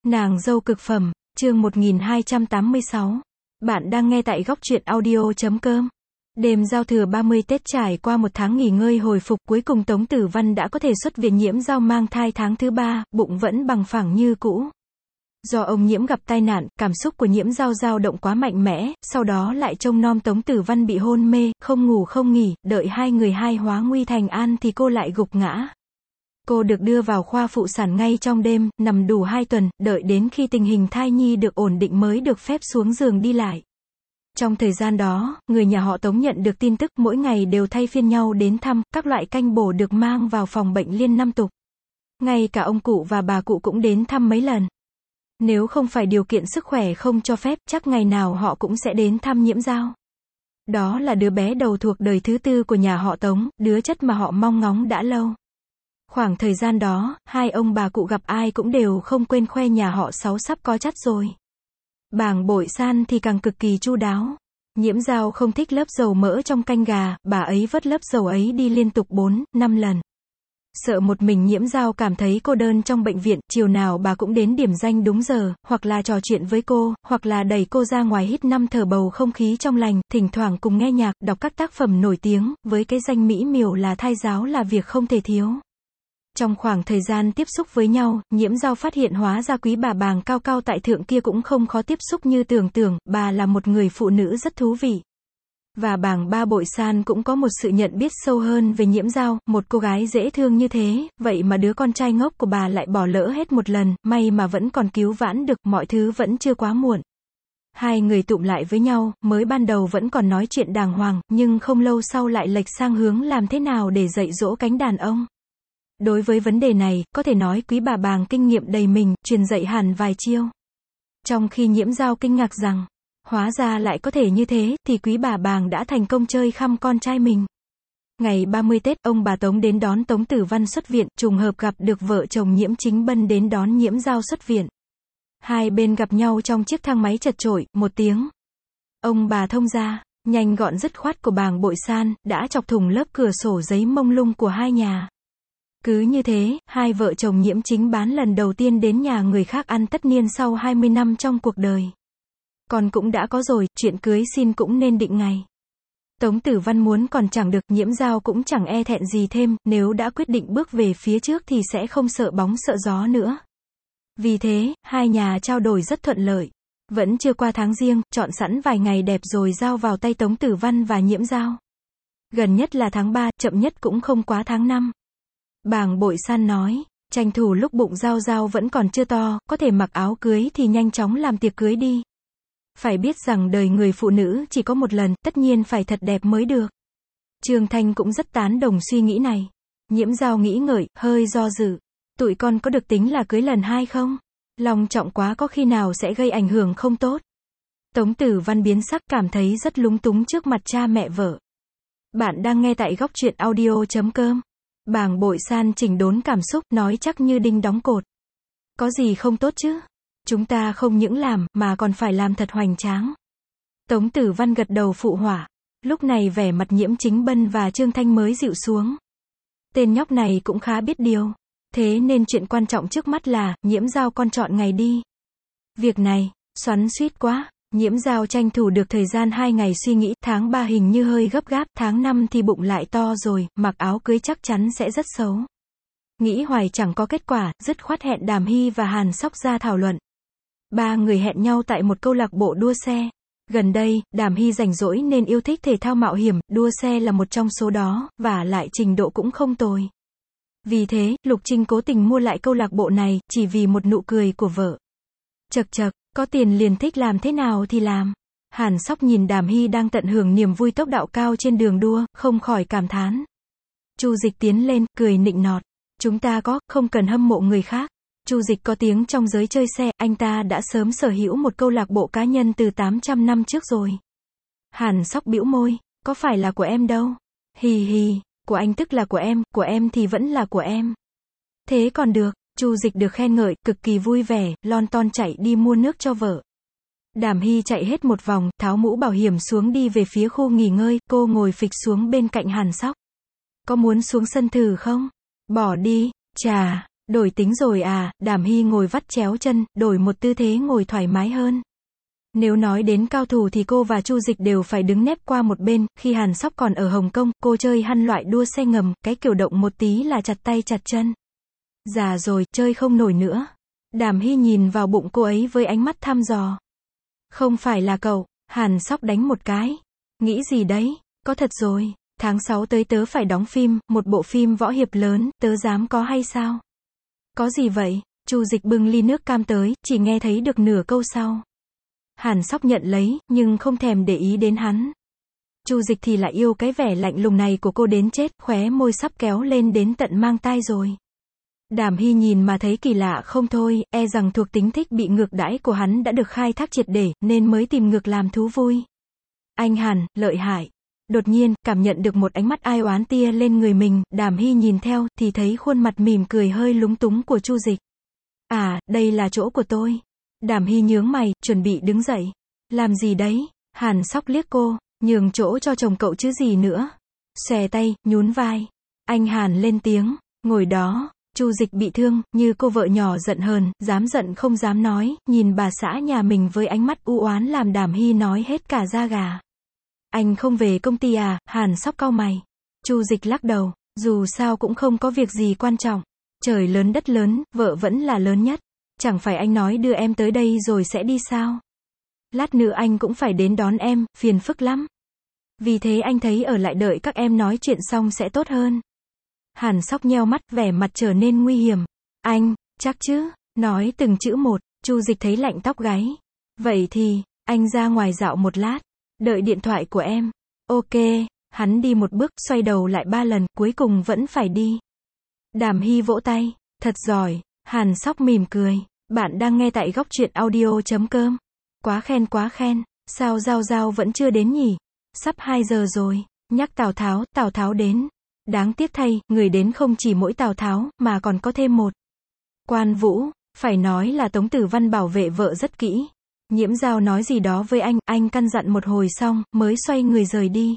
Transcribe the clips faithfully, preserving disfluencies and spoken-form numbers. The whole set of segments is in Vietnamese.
Nàng dâu cực phẩm, chương một nghìn hai trăm tám mươi sáu. Bạn đang nghe tại góc truyện audio.com. Đêm giao thừa ba mươi Tết trải qua một tháng nghỉ ngơi hồi phục, cuối cùng Tống Tử Văn đã có thể xuất viện. Nhiễm Dao mang thai tháng thứ ba, bụng vẫn bằng phẳng như cũ. Do ông Nhiễm gặp tai nạn, cảm xúc của Nhiễm Dao dao động quá mạnh mẽ, sau đó lại trông nom Tống Tử Văn bị hôn mê, không ngủ không nghỉ, đợi hai người hai hóa nguy thành an thì cô lại gục ngã. Cô được đưa vào khoa phụ sản ngay trong đêm, nằm đủ hai tuần, đợi đến khi tình hình thai nhi được ổn định mới được phép xuống giường đi lại. Trong thời gian đó, người nhà họ Tống nhận được tin tức mỗi ngày đều thay phiên nhau đến thăm, các loại canh bổ được mang vào phòng bệnh liên năm tục. Ngay cả ông cụ và bà cụ cũng đến thăm mấy lần. Nếu không phải điều kiện sức khỏe không cho phép, chắc ngày nào họ cũng sẽ đến thăm Nhiễm Dao. Đó là đứa bé đầu thuộc đời thứ tư của nhà họ Tống, đứa chất mà họ mong ngóng đã lâu. Khoảng thời gian đó, hai ông bà cụ gặp ai cũng đều không quên khoe nhà họ Sáu sắp có chắt rồi. Bàng Bội San thì càng cực kỳ chu đáo. Nhiễm Dao không thích lớp dầu mỡ trong canh gà, bà ấy vớt lớp dầu ấy đi liên tục bốn, năm lần. Sợ một mình Nhiễm Dao cảm thấy cô đơn trong bệnh viện, chiều nào bà cũng đến điểm danh đúng giờ, hoặc là trò chuyện với cô, hoặc là đẩy cô ra ngoài hít năm thở bầu không khí trong lành, thỉnh thoảng cùng nghe nhạc, đọc các tác phẩm nổi tiếng, với cái danh mỹ miều là thai giáo là việc không thể thiếu. Trong khoảng thời gian tiếp xúc với nhau, Nhiễm Dao phát hiện hóa ra quý bà Bàng cao cao tại thượng kia cũng không khó tiếp xúc như tưởng tượng, bà là một người phụ nữ rất thú vị. Và Bàng Ba Bội San cũng có một sự nhận biết sâu hơn về Nhiễm Dao, một cô gái dễ thương như thế, vậy mà đứa con trai ngốc của bà lại bỏ lỡ hết một lần, may mà vẫn còn cứu vãn được, mọi thứ vẫn chưa quá muộn. Hai người tụm lại với nhau, mới ban đầu vẫn còn nói chuyện đàng hoàng, nhưng không lâu sau lại lệch sang hướng làm thế nào để dạy dỗ cánh đàn ông. Đối với vấn đề này, có thể nói quý bà Bàng kinh nghiệm đầy mình, truyền dạy hẳn vài chiêu. Trong khi Nhiễm Dao kinh ngạc rằng, hóa ra lại có thể như thế, thì quý bà Bàng đã thành công chơi khăm con trai mình. Ngày ba mươi Tết, ông bà Tống đến đón Tống Tử Văn xuất viện, trùng hợp gặp được vợ chồng Nhiễm Chính Bân đến đón Nhiễm Dao xuất viện. Hai bên gặp nhau trong chiếc thang máy chật chội, một tiếng ông bà thông ra, nhanh gọn dứt khoát của Bàng Bội San, đã chọc thủng lớp cửa sổ giấy mông lung của hai nhà. Cứ như thế, hai vợ chồng Nhiễm Chính Bán lần đầu tiên đến nhà người khác ăn tất niên sau hai mươi năm trong cuộc đời. Còn cũng đã có rồi, chuyện cưới xin cũng nên định ngày. Tống Tử Văn muốn còn chẳng được, Nhiễm Dao cũng chẳng e thẹn gì thêm, nếu đã quyết định bước về phía trước thì sẽ không sợ bóng sợ gió nữa. Vì thế, hai nhà trao đổi rất thuận lợi. Vẫn chưa qua tháng Giêng, chọn sẵn vài ngày đẹp rồi giao vào tay Tống Tử Văn và Nhiễm Dao. Gần nhất là tháng ba, chậm nhất cũng không quá tháng năm. Bàng Bội San nói, tranh thủ lúc bụng Dao Dao vẫn còn chưa to, có thể mặc áo cưới thì nhanh chóng làm tiệc cưới đi. Phải biết rằng đời người phụ nữ chỉ có một lần, tất nhiên phải thật đẹp mới được. Trương Thanh cũng rất tán đồng suy nghĩ này. Nhiễm Dao nghĩ ngợi, hơi do dự. Tụi con có được tính là cưới lần hai không? Lòng trọng quá có khi nào sẽ gây ảnh hưởng không tốt. Tống Tử Văn biến sắc, cảm thấy rất lúng túng trước mặt cha mẹ vợ. Bạn đang nghe tại góc truyện audio.com. Bàng Bội San chỉnh đốn cảm xúc, nói chắc như đinh đóng cột. Có gì không tốt chứ? Chúng ta không những làm, mà còn phải làm thật hoành tráng. Tống Tử Văn gật đầu phụ họa. Lúc này vẻ mặt Nhiễm Chính Bân và Trương Thanh mới dịu xuống. Tên nhóc này cũng khá biết điều. Thế nên chuyện quan trọng trước mắt là, Nhiễm Dao con chọn ngày đi. Việc này, xoắn xuýt quá. Nhiễm Dao tranh thủ được thời gian hai ngày suy nghĩ, tháng ba hình như hơi gấp gáp, tháng năm thì bụng lại to rồi, mặc áo cưới chắc chắn sẽ rất xấu. Nghĩ hoài chẳng có kết quả, dứt khoát hẹn Đàm Hy và Hàn Sóc ra thảo luận. Ba người hẹn nhau tại một câu lạc bộ đua xe. Gần đây, Đàm Hy rảnh rỗi nên yêu thích thể thao mạo hiểm, đua xe là một trong số đó, và lại trình độ cũng không tồi. Vì thế, Lục Trinh cố tình mua lại câu lạc bộ này, chỉ vì một nụ cười của vợ. Chật chật, có tiền liền thích làm thế nào thì làm. Hàn Sóc nhìn Đàm Hy đang tận hưởng niềm vui tốc độ cao trên đường đua, không khỏi cảm thán. Chu Dịch tiến lên, cười nịnh nọt. Chúng ta có, không cần hâm mộ người khác. Chu Dịch có tiếng trong giới chơi xe, anh ta đã sớm sở hữu một câu lạc bộ cá nhân từ tám trăm năm trước rồi. Hàn Sóc bĩu môi, có phải là của em đâu. Hì hì, của anh tức là của em, của em thì vẫn là của em. Thế còn được. Chu Dịch được khen ngợi, cực kỳ vui vẻ, lon ton chạy đi mua nước cho vợ. Đàm Hy chạy hết một vòng, tháo mũ bảo hiểm xuống đi về phía khu nghỉ ngơi, cô ngồi phịch xuống bên cạnh Hàn Sóc. Có muốn xuống sân thử không? Bỏ đi, chà, Đổi tính rồi à, Đàm Hy ngồi vắt chéo chân, đổi một tư thế ngồi thoải mái hơn. Nếu nói đến cao thủ thì cô và Chu Dịch đều phải đứng nép qua một bên, khi Hàn Sóc còn ở Hồng Kông, cô chơi hăn loại đua xe ngầm, cái kiểu động một tí là chặt tay chặt chân. Già rồi, chơi không nổi nữa. Đàm Hy nhìn vào bụng cô ấy với ánh mắt thăm dò. Không phải là cậu, Hàn Sóc đánh một cái. Nghĩ gì đấy, có thật rồi, tháng sáu tới tớ phải đóng phim, một bộ phim võ hiệp lớn, tớ dám có hay sao? Có gì vậy? Chu Dịch bưng ly nước cam tới, chỉ nghe thấy được nửa câu sau. Hàn Sóc nhận lấy, nhưng không thèm để ý đến hắn. Chu Dịch thì lại yêu cái vẻ lạnh lùng này của cô đến chết, khóe môi sắp kéo lên đến tận mang tai rồi. Đàm Hy nhìn mà thấy kỳ lạ không thôi, e rằng thuộc tính thích bị ngược đãi của hắn đã được khai thác triệt để, nên mới tìm ngược làm thú vui. Anh Hàn, lợi hại. Đột nhiên, cảm nhận được một ánh mắt ai oán tia lên người mình, Đàm Hy nhìn theo, thì thấy khuôn mặt mỉm cười hơi lúng túng của Chu Dịch. À, đây là chỗ của tôi. Đàm Hy nhướng mày, chuẩn bị đứng dậy. Làm gì đấy? Hàn Sóc liếc cô, nhường chỗ cho chồng cậu chứ gì nữa. Xòe tay, nhún vai. Anh Hàn lên tiếng, ngồi đó. Chu Dịch bị thương, như cô vợ nhỏ giận hờn, dám giận không dám nói, nhìn bà xã nhà mình với ánh mắt u oán làm Đàm Hy nói hết cả da gà. Anh không về công ty à? Hàn Sóc cau mày. Chu Dịch lắc đầu, dù sao cũng không có việc gì quan trọng. Trời lớn đất lớn, vợ vẫn là lớn nhất. Chẳng phải anh nói đưa em tới đây rồi sẽ đi sao? Lát nữa anh cũng phải đến đón em, phiền phức lắm. Vì thế anh thấy ở lại đợi các em nói chuyện xong sẽ tốt hơn. Hàn Sóc nheo mắt, vẻ mặt trở nên nguy hiểm. Anh, chắc chứ? Nói từng chữ một, Chu Dịch thấy lạnh tóc gáy. Vậy thì, anh ra ngoài dạo một lát. Đợi điện thoại của em. Ok, hắn đi một bước, xoay đầu lại ba lần, cuối cùng vẫn phải đi. Đàm Hy vỗ tay. Thật giỏi. Hàn Sóc mỉm cười. Bạn đang nghe tại góc truyện audio chấm com. Quá khen quá khen. Sao Giao Giao vẫn chưa đến nhỉ? Sắp hai giờ rồi. Nhắc Tào Tháo, Tào Tháo đến. Đáng tiếc thay, người đến không chỉ mỗi Tào Tháo, mà còn có thêm một. Quan Vũ. Phải nói là Tống Tử Văn bảo vệ vợ rất kỹ. Nhiễm Giao nói gì đó với anh, anh căn dặn một hồi xong, mới xoay người rời đi.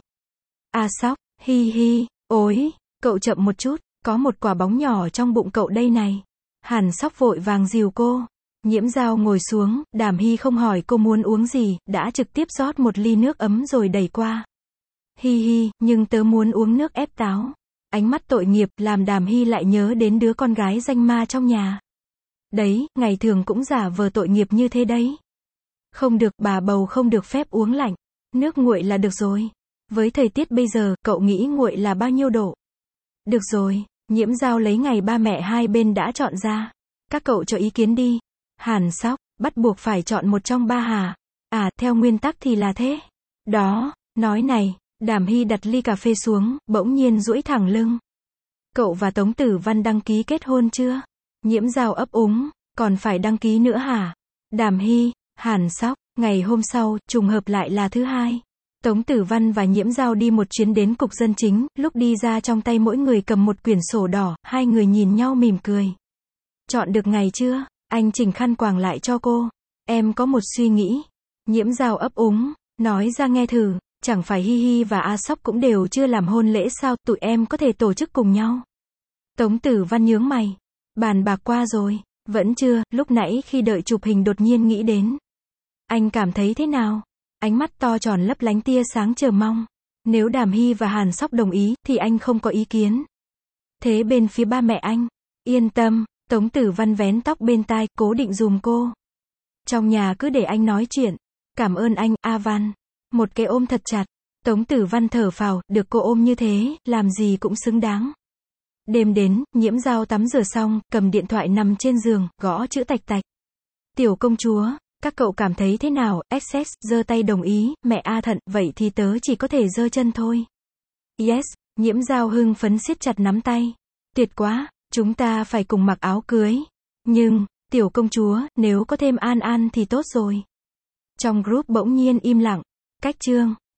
A Sóc, hi hi, ối, cậu chậm một chút, có một quả bóng nhỏ trong bụng cậu đây này. Hàn Sóc vội vàng dìu cô. Nhiễm Giao ngồi xuống, Đàm Hy không hỏi cô muốn uống gì, đã trực tiếp rót một ly nước ấm rồi đẩy qua. Hi hi, nhưng tớ muốn uống nước ép táo. Ánh mắt tội nghiệp, làm Đàm Hy lại nhớ đến đứa con gái danh ma trong nhà. Đấy, ngày thường cũng giả vờ tội nghiệp như thế đấy. Không được, bà bầu không được phép uống lạnh. Nước nguội là được rồi. Với thời tiết bây giờ, cậu nghĩ nguội là bao nhiêu độ? Được rồi, Nhiễm Giao lấy ngày ba mẹ hai bên đã chọn ra. Các cậu cho ý kiến đi. Hàn Sóc, bắt buộc phải chọn một trong ba hả? À, theo nguyên tắc thì là thế. Đó, nói này, Đàm Hy đặt ly cà phê xuống, bỗng nhiên duỗi thẳng lưng. Cậu và Tống Tử Văn đăng ký kết hôn chưa? Nhiễm Giao ấp úng, còn phải đăng ký nữa hả? Đàm Hy, Hàn Sóc, ngày hôm sau, trùng hợp lại là thứ hai. Tống Tử Văn và Nhiễm Giao đi một chuyến đến cục dân chính, lúc đi ra trong tay mỗi người cầm một quyển sổ đỏ, hai người nhìn nhau mỉm cười. Chọn được ngày chưa? Anh chỉnh khăn quàng lại cho cô. Em có một suy nghĩ. Nhiễm Giao ấp úng, nói ra nghe thử, chẳng phải Hi Hi và A Sóc cũng đều chưa làm hôn lễ sao, tụi em có thể tổ chức cùng nhau. Tống Tử Văn nhướng mày. Bàn bạc qua rồi. Vẫn chưa, lúc nãy khi đợi chụp hình đột nhiên nghĩ đến. Anh cảm thấy thế nào? Ánh mắt to tròn lấp lánh tia sáng chờ mong. Nếu Đàm Hy và Hàn Sóc đồng ý, thì anh không có ý kiến. Thế bên phía ba mẹ anh? Yên tâm, Tống Tử Văn vén tóc bên tai, cố định dùm cô. Trong nhà cứ để anh nói chuyện. Cảm ơn anh, A Văn. Một cái ôm thật chặt. Tống Tử Văn thở phào, được cô ôm như thế, làm gì cũng xứng đáng. Đêm đến, Nhiễm Giao tắm rửa xong, cầm điện thoại nằm trên giường, gõ chữ tạch tạch. Tiểu công chúa, các cậu cảm thấy thế nào? Access, giơ tay đồng ý, mẹ A Thận, vậy thì tớ chỉ có thể giơ chân thôi. Yes, Nhiễm Giao hưng phấn siết chặt nắm tay. Tuyệt quá, chúng ta phải cùng mặc áo cưới. Nhưng, tiểu công chúa, nếu có thêm An An thì tốt rồi. Trong group bỗng nhiên im lặng. Cách chương.